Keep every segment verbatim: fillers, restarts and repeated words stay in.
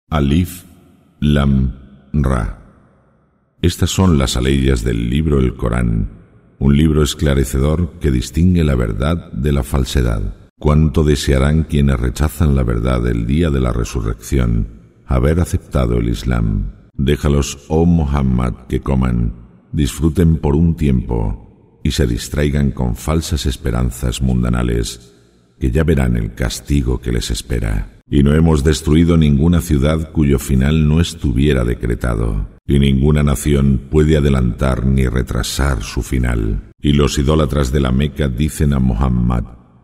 Alif, Lam, Ra. Estas son las aleyas del libro el Corán, un libro esclarecedor que distingue la verdad de la falsedad. Cuánto desearán quienes rechazan la verdad el día de la resurrección, haber aceptado el Islam. Déjalos, oh Muhammad, que coman, disfruten por un tiempo y se distraigan con falsas esperanzas mundanales, que ya verán el castigo que les espera. Y no hemos destruido ninguna ciudad cuyo final no estuviera decretado, y ninguna nación puede adelantar ni retrasar su final. Y los idólatras de la Meca dicen a Muhammad: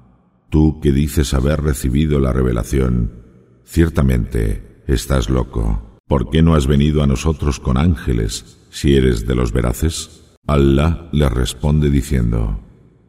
tú que dices haber recibido la revelación, ciertamente estás loco. ¿Por qué no has venido a nosotros con ángeles si eres de los veraces? Allah les responde diciendo: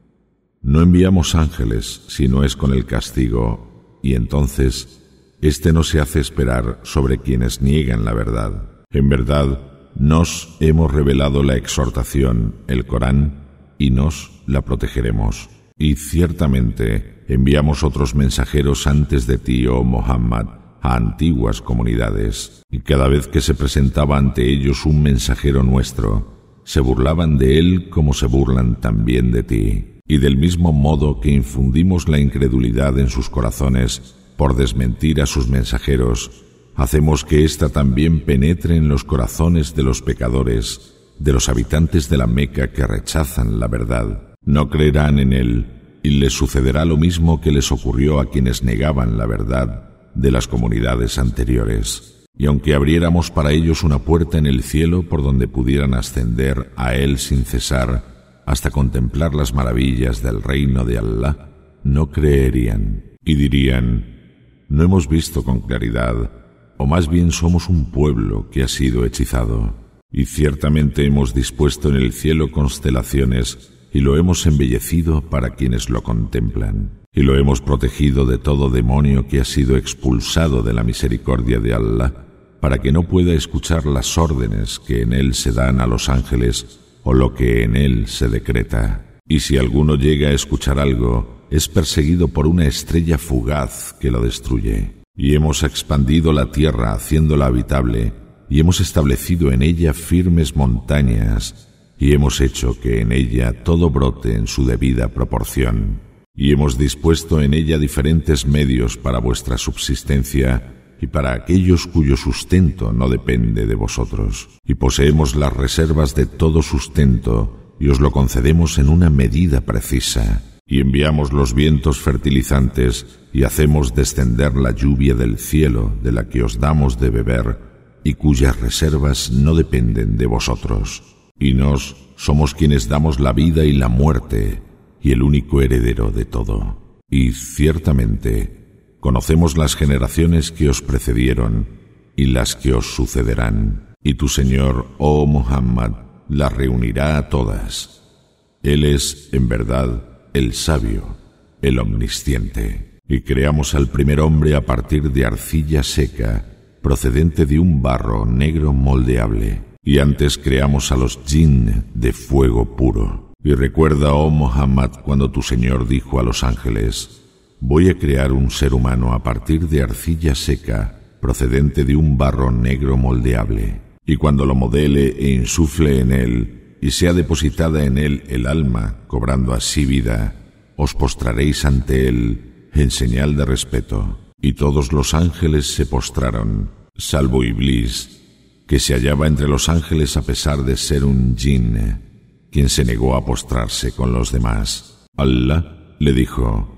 no enviamos ángeles si no es con el castigo, y entonces éste no se hace esperar sobre quienes niegan la verdad. En verdad, nos hemos revelado la exhortación, el Corán, y nos la protegeremos. Y ciertamente enviamos otros mensajeros antes de ti, oh Muhammad, a antiguas comunidades, y cada vez que se presentaba ante ellos un mensajero nuestro, se burlaban de él como se burlan también de ti. Y del mismo modo que infundimos la incredulidad en sus corazones por desmentir a sus mensajeros, hacemos que ésta también penetre en los corazones de los pecadores, de los habitantes de la Meca que rechazan la verdad. No creerán en él, y les sucederá lo mismo que les ocurrió a quienes negaban la verdad de las comunidades anteriores. Y aunque abriéramos para ellos una puerta en el cielo por donde pudieran ascender a él sin cesar, hasta contemplar las maravillas del reino de Allah, no creerían, y dirían: no hemos visto con claridad, o más bien somos un pueblo que ha sido hechizado. Y ciertamente hemos dispuesto en el cielo constelaciones, y lo hemos embellecido para quienes lo contemplan. Y lo hemos protegido de todo demonio que ha sido expulsado de la misericordia de Allah, para que no pueda escuchar las órdenes que en él se dan a los ángeles, o lo que en él se decreta. Y si alguno llega a escuchar algo, es perseguido por una estrella fugaz que lo destruye. Y hemos expandido la tierra haciéndola habitable, y hemos establecido en ella firmes montañas, y hemos hecho que en ella todo brote en su debida proporción. Y hemos dispuesto en ella diferentes medios para vuestra subsistencia, y para aquellos cuyo sustento no depende de vosotros. Y poseemos las reservas de todo sustento, y os lo concedemos en una medida precisa. Y enviamos los vientos fertilizantes, y hacemos descender la lluvia del cielo, de la que os damos de beber, y cuyas reservas no dependen de vosotros. Y nos somos quienes damos la vida y la muerte, y el único heredero de todo. Y ciertamente conocemos las generaciones que os precedieron y las que os sucederán, y tu Señor, oh Muhammad, las reunirá a todas. Él es, en verdad, el sabio, el omnisciente. Y creamos al primer hombre a partir de arcilla seca, procedente de un barro negro moldeable, y antes creamos a los jinn de fuego puro. Y recuerda, oh Muhammad, cuando tu Señor dijo a los ángeles: voy a crear un ser humano a partir de arcilla seca, procedente de un barro negro moldeable. Y cuando lo modele e insufle en él, y sea depositada en él el alma, cobrando así vida, os postraréis ante él en señal de respeto. Y todos los ángeles se postraron, salvo Iblis, que se hallaba entre los ángeles a pesar de ser un jinn, quien se negó a postrarse con los demás. Allah le dijo: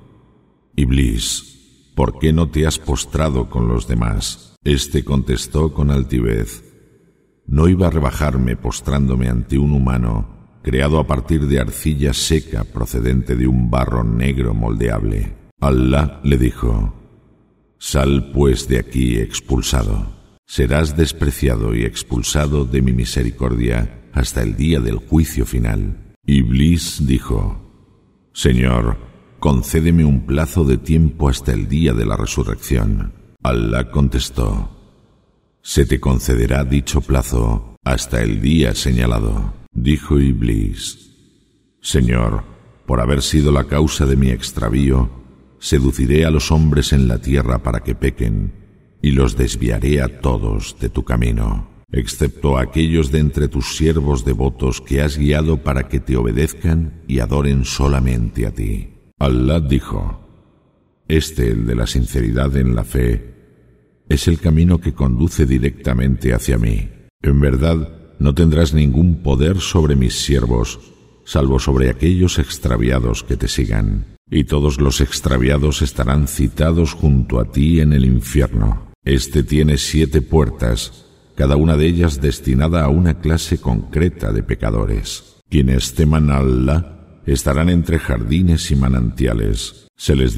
Iblis, ¿por qué no te has postrado con los demás? Este contestó con altivez: no iba a rebajarme postrándome ante un humano creado a partir de arcilla seca procedente de un barro negro moldeable. Allah le dijo: sal pues de aquí expulsado. Serás despreciado y expulsado de mi misericordia hasta el día del juicio final. Iblis dijo: Señor, concédeme un plazo de tiempo hasta el día de la resurrección. Allah contestó: se te concederá dicho plazo hasta el día señalado. Dijo Iblis: Señor, por haber sido la causa de mi extravío, seduciré a los hombres en la tierra para que pequen, y los desviaré a todos de tu camino, excepto a aquellos de entre tus siervos devotos que has guiado para que te obedezcan y adoren solamente a ti. Allah dijo: Este, el de la sinceridad en la fe, es el camino que conduce directamente hacia mí. En verdad, no tendrás ningún poder sobre mis siervos, salvo sobre aquellos extraviados que te sigan, y todos los extraviados estarán citados junto a ti en el infierno. Este tiene siete puertas, cada una de ellas destinada a una clase concreta de pecadores. Quienes teman a Allah estarán entre jardines y manantiales. Se les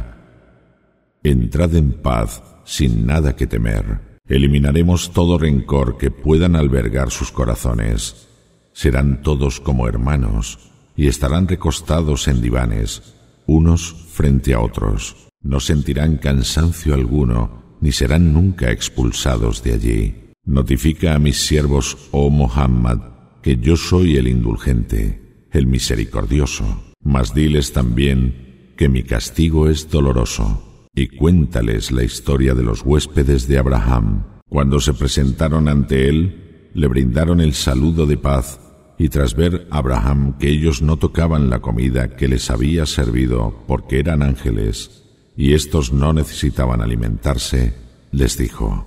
dirá: entrad en paz sin nada que temer. Eliminaremos todo rencor que puedan albergar sus corazones. Serán todos como hermanos y estarán recostados en divanes, unos frente a otros. No sentirán cansancio alguno, ni serán nunca expulsados de allí. Notifica a mis siervos, oh Muhammad, que yo soy el indulgente, el misericordioso. Mas diles también que mi castigo es doloroso. Y cuéntales la historia de los huéspedes de Abraham. Cuando se presentaron ante él, le brindaron el saludo de paz, y tras ver a Abraham que ellos no tocaban la comida que les había servido porque eran ángeles, y éstos no necesitaban alimentarse, les dijo: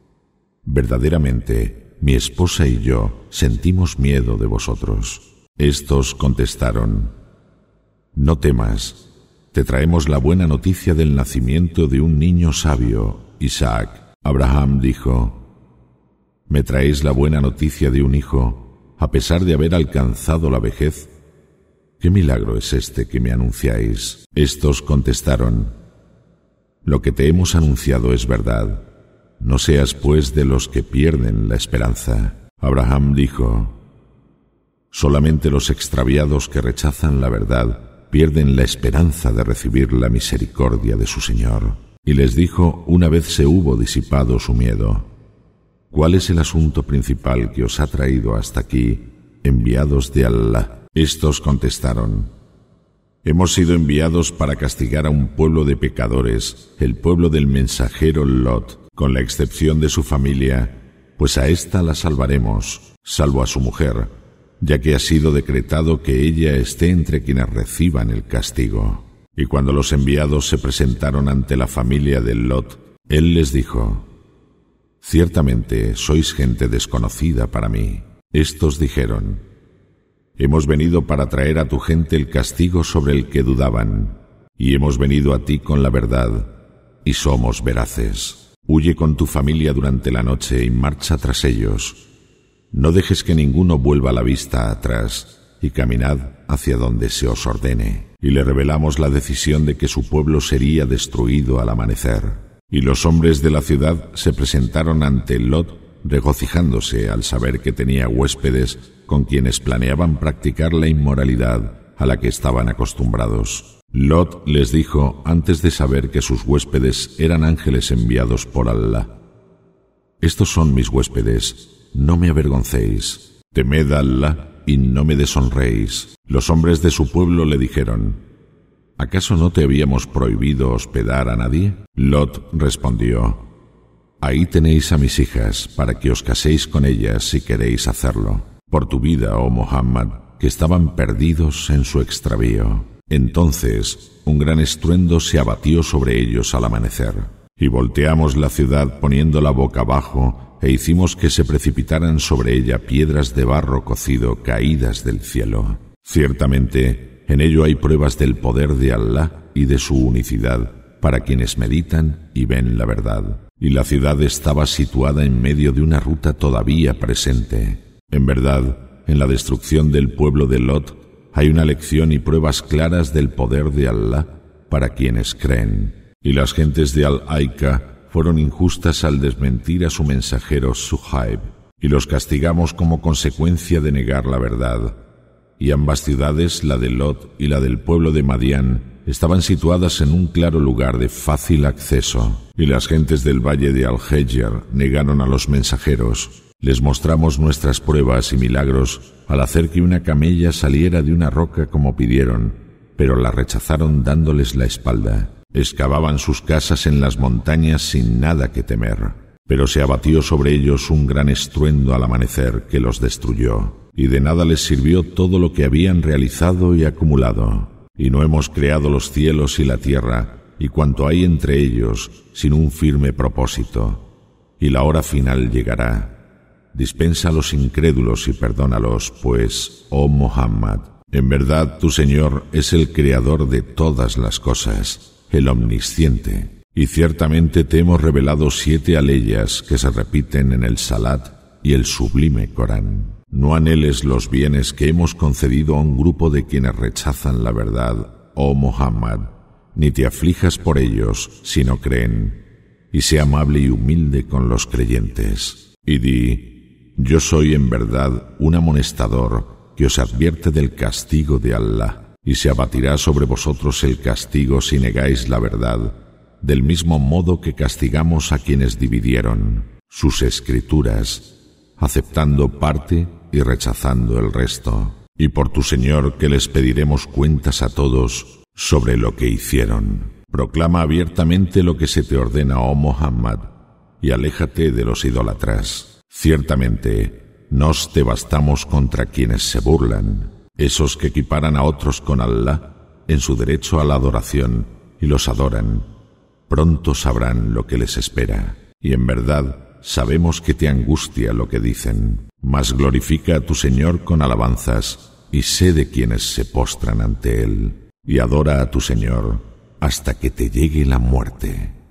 verdaderamente, mi esposa y yo sentimos miedo de vosotros. Estos contestaron: no temas, te traemos la buena noticia del nacimiento de un niño sabio, Isaac. Abraham dijo: ¿me traéis la buena noticia de un hijo, a pesar de haber alcanzado la vejez? ¿Qué milagro es este que me anunciáis? Estos contestaron: lo que te hemos anunciado es verdad. No seas pues de los que pierden la esperanza. Abraham dijo: solamente los extraviados que rechazan la verdad pierden la esperanza de recibir la misericordia de su Señor. Y les dijo una vez se hubo disipado su miedo: ¿cuál es el asunto principal que os ha traído hasta aquí, enviados de Allah? Estos contestaron: hemos sido enviados para castigar a un pueblo de pecadores, el pueblo del mensajero Lot, con la excepción de su familia, pues a ésta la salvaremos, salvo a su mujer, ya que ha sido decretado que ella esté entre quienes reciban el castigo. Y cuando los enviados se presentaron ante la familia de Lot, él les dijo: ciertamente sois gente desconocida para mí. Estos dijeron: hemos venido para traer a tu gente el castigo sobre el que dudaban, y hemos venido a ti con la verdad, y somos veraces. Huye con tu familia durante la noche y marcha tras ellos. No dejes que ninguno vuelva la vista atrás, y caminad hacia donde se os ordene. Y le revelamos la decisión de que su pueblo sería destruido al amanecer. Y los hombres de la ciudad se presentaron ante Lot, regocijándose al saber que tenía huéspedes con quienes planeaban practicar la inmoralidad a la que estaban acostumbrados. Lot les dijo, antes de saber que sus huéspedes eran ángeles enviados por Allah: estos son mis huéspedes, no me avergoncéis. Temed a Allah y no me deshonréis. Los hombres de su pueblo le dijeron: ¿acaso no te habíamos prohibido hospedar a nadie? Lot respondió: ahí tenéis a mis hijas, para que os caséis con ellas si queréis hacerlo. Por tu vida, oh Muhammad, que estaban perdidos en su extravío. Entonces, un gran estruendo se abatió sobre ellos al amanecer, y volteamos la ciudad poniéndola boca abajo, e hicimos que se precipitaran sobre ella piedras de barro cocido caídas del cielo. Ciertamente, en ello hay pruebas del poder de Allah y de su unicidad, para quienes meditan y ven la verdad. Y la ciudad estaba situada en medio de una ruta todavía presente. En verdad, en la destrucción del pueblo de Lot hay una lección y pruebas claras del poder de Allah para quienes creen. Y las gentes de Al-Aika fueron injustas al desmentir a su mensajero Suhaib, y los castigamos como consecuencia de negar la verdad. Y ambas ciudades, la de Lot y la del pueblo de Madián, estaban situadas en un claro lugar de fácil acceso. Y las gentes del valle de Al-Hejr negaron a los mensajeros. Les mostramos nuestras pruebas y milagros al hacer que una camella saliera de una roca como pidieron, pero la rechazaron dándoles la espalda. Excavaban sus casas en las montañas sin nada que temer. Pero se abatió sobre ellos un gran estruendo al amanecer que los destruyó, y de nada les sirvió todo lo que habían realizado y acumulado. Y no hemos creado los cielos y la tierra, y cuanto hay entre ellos, sin un firme propósito. Y la hora final llegará. Dispensa a los incrédulos y perdónalos, pues, oh Muhammad, en verdad tu Señor es el creador de todas las cosas, el omnisciente. Y ciertamente te hemos revelado siete aleyas que se repiten en el Salat y el sublime Corán. No anheles los bienes que hemos concedido a un grupo de quienes rechazan la verdad, oh Muhammad, ni te aflijas por ellos si no creen, y sé amable y humilde con los creyentes. Y di, yo soy en verdad un amonestador que os advierte del castigo de Allah, y se abatirá sobre vosotros el castigo si negáis la verdad, del mismo modo que castigamos a quienes dividieron sus escrituras, aceptando parte y rechazando el resto. Y por tu Señor que les pediremos cuentas a todos sobre lo que hicieron. Proclama abiertamente lo que se te ordena, oh Muhammad, y aléjate de los idólatras. Ciertamente, nos te bastamos contra quienes se burlan, esos que equiparan a otros con Allah en su derecho a la adoración y los adoran. Pronto sabrán lo que les espera, y en verdad sabemos que te angustia lo que dicen. Mas glorifica a tu Señor con alabanzas, y sé de quienes se postran ante Él, y adora a tu Señor hasta que te llegue la muerte.